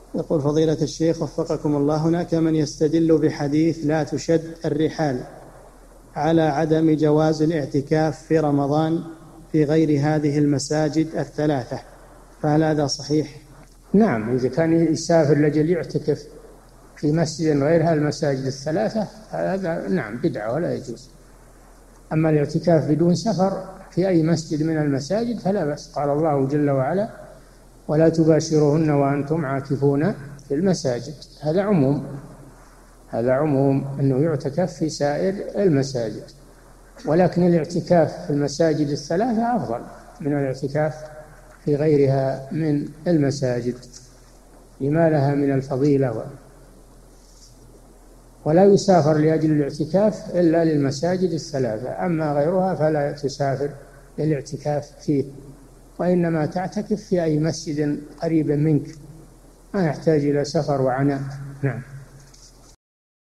يقول فضيلة الشيخ وفقكم الله، هناك من يستدل بحديث لا تشد الرحال على عدم جواز الاعتكاف في رمضان في غير هذه المساجد الثلاثة، فهل هذا صحيح؟ نعم، إذا كان يسافر لأجل يعتكف في مسجد غير المساجد الثلاثة هذا نعم بدعة ولا يجوز. أما الاعتكاف بدون سفر في أي مسجد من المساجد فلا بأس. قال الله جل وعلا: ولا تباشروهن وأنتم عاكفون في المساجد. هذا عموم أنه يعتكف في سائر المساجد، ولكن الاعتكاف في المساجد الثلاثة أفضل من الاعتكاف في غيرها من المساجد لما لها من الفضيلة. ولا يسافر لأجل الاعتكاف إلا للمساجد الثلاثة، أما غيرها فلا تسافر للاعتكاف فيه، وإنما تعتكف في أي مسجد قريب منك، ما يحتاج إلى سفر وعناء. نعم.